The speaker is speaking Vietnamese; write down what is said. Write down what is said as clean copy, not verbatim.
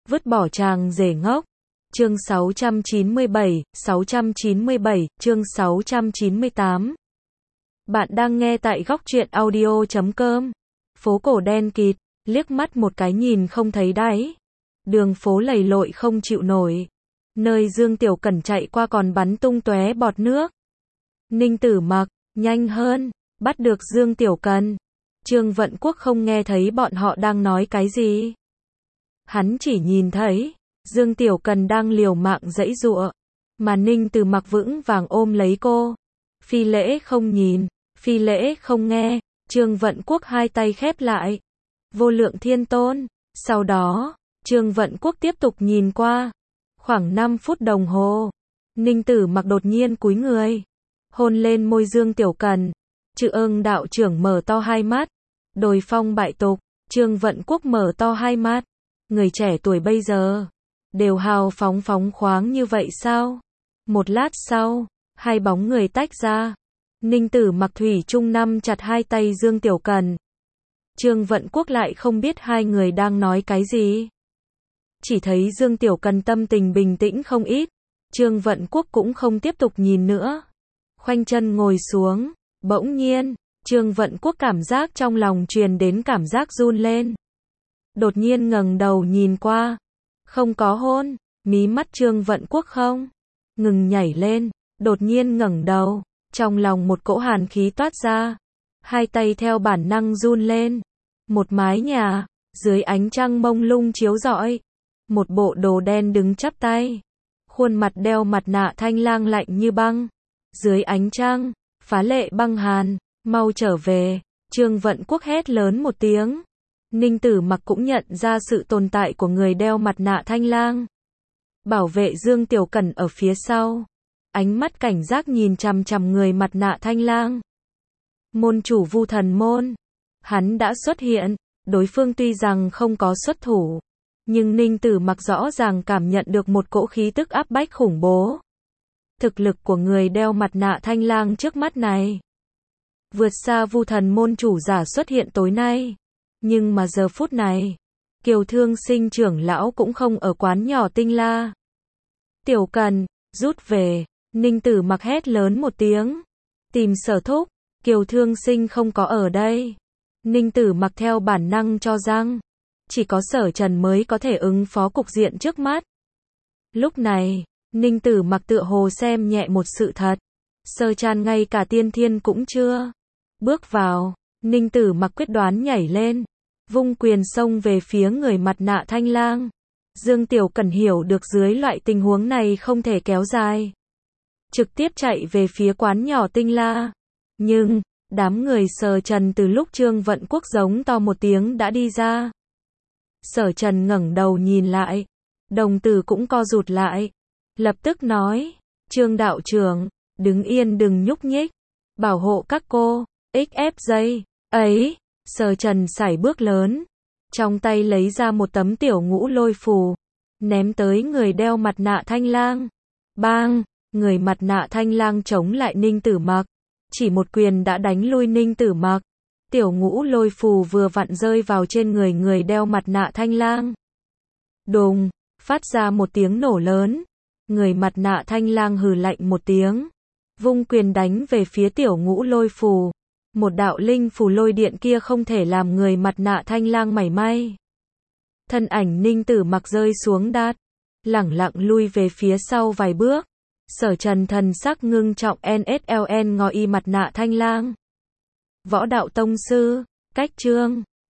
Vứt bỏ chàng rể ngốc. Chương 697, chương 698. Bạn đang nghe tại góc truyện audio.com. Phố cổ đen kịt, liếc mắt một cái nhìn không thấy đáy. Đường phố lầy lội không chịu nổi. Nơi Dương Tiểu Cẩn chạy qua còn bắn tung tóe bọt nước. Ninh Tử Mặc, nhanh hơn, bắt được Dương Tiểu Cần. Trương Vận Quốc không nghe thấy bọn họ đang nói cái gì. Hắn chỉ nhìn thấy Dương Tiểu Cần đang liều mạng giãy giụa, mà Ninh Tử Mặc vững vàng ôm lấy cô. Phi lễ không nhìn, phi lễ không nghe. Trương Vận Quốc hai tay khép lại. Vô lượng thiên tôn. Sau đó, Trương Vận Quốc tiếp tục nhìn qua. Khoảng 5 phút đồng hồ, Ninh Tử Mặc đột nhiên cúi người, hôn lên môi Dương Tiểu Cần. Chư Ưng đạo trưởng mở to hai mắt. Đồi phong bại tục. Trương Vận Quốc mở to hai mắt. Người trẻ tuổi bây giờ đều hào phóng phóng khoáng như vậy sao? Một lát sau, hai bóng người tách ra. Ninh Tử Mặc thủy chung nắm chặt hai tay Dương Tiểu Cần. Trương Vận Quốc lại không biết hai người đang nói cái gì. Chỉ thấy Dương Tiểu Cần tâm tình bình tĩnh không ít. Trương Vận Quốc cũng không tiếp tục nhìn nữa. Khoanh chân ngồi xuống. Bỗng nhiên, Trương Vận Quốc cảm giác trong lòng truyền đến cảm giác run lên. Đột nhiên ngẩng đầu nhìn qua. Không có hôn. Mí mắt Trương Vận Quốc không ngừng nhảy lên. Đột nhiên ngẩng đầu. Trong lòng một cỗ hàn khí toát ra. Hai tay theo bản năng run lên. Một mái nhà, dưới ánh trăng mông lung chiếu rọi. Một bộ đồ đen đứng chắp tay. Khuôn mặt đeo mặt nạ thanh lang lạnh như băng. Dưới ánh trăng, phá lệ băng hàn. Mau trở về. Trương Vận Quốc hét lớn một tiếng. Ninh Tử Mặc cũng nhận ra sự tồn tại của người đeo mặt nạ thanh lang. Bảo vệ Dương Tiểu Cẩn ở phía sau. Ánh mắt cảnh giác nhìn chằm chằm người mặt nạ thanh lang. Môn chủ Vu Thần Môn. Hắn đã xuất hiện. Đối phương tuy rằng không có xuất thủ, nhưng Ninh Tử Mặc rõ ràng cảm nhận được một cỗ khí tức áp bách khủng bố. Thực lực của người đeo mặt nạ thanh lang trước mắt này vượt xa Vu Thần Môn chủ giả xuất hiện tối nay. Nhưng mà giờ phút này, Kiều Thương Sinh trưởng lão cũng không ở quán nhỏ Tinh La. Tiểu Cần, rút về. Ninh Tử Mặc hét lớn một tiếng. Tìm Sở Thúc. Kiều Thương Sinh không có ở đây. Ninh Tử Mặc theo bản năng cho rằng chỉ có Sở Trần mới có thể ứng phó cục diện trước mắt. Lúc này, Ninh Tử Mặc tựa hồ xem nhẹ một sự thật. Sở Trần ngay cả tiên thiên cũng chưa bước vào. Ninh Tử Mặc quyết đoán nhảy lên, vung quyền xông về phía người mặt nạ thanh lang. Dương Tiểu Cẩn hiểu được dưới loại tình huống này không thể kéo dài, trực tiếp chạy về phía quán nhỏ Tinh La. Nhưng, đám người Sở Trần từ lúc Trương Vận Quốc giống to một tiếng đã đi ra. Sở Trần ngẩng đầu nhìn lại, đồng tử cũng co rụt lại. Lập tức nói, Trương đạo trưởng, đứng yên đừng nhúc nhích, bảo hộ các cô. XF giây ấy, Sở Trần sải bước lớn, trong tay lấy ra một tấm tiểu ngũ lôi phù, ném tới người đeo mặt nạ thanh lang. Bang, người mặt nạ thanh lang chống lại Ninh Tử Mặc, chỉ một quyền đã đánh lui Ninh Tử Mặc. Tiểu ngũ lôi phù vừa vặn rơi vào trên người đeo mặt nạ thanh lang. Đùng, phát ra một tiếng nổ lớn. Người mặt nạ thanh lang hừ lạnh một tiếng, vung quyền đánh về phía tiểu ngũ lôi phù. Một đạo linh phù lôi điện kia không thể làm người mặt nạ thanh lang mảy may. Thân ảnh Ninh Tử Mặc rơi xuống đát, lẳng lặng lui về phía sau vài bước. Sở Trần thần sắc ngưng trọng NSLN ngó y mặt nạ thanh lang. Võ đạo tông sư, cách chương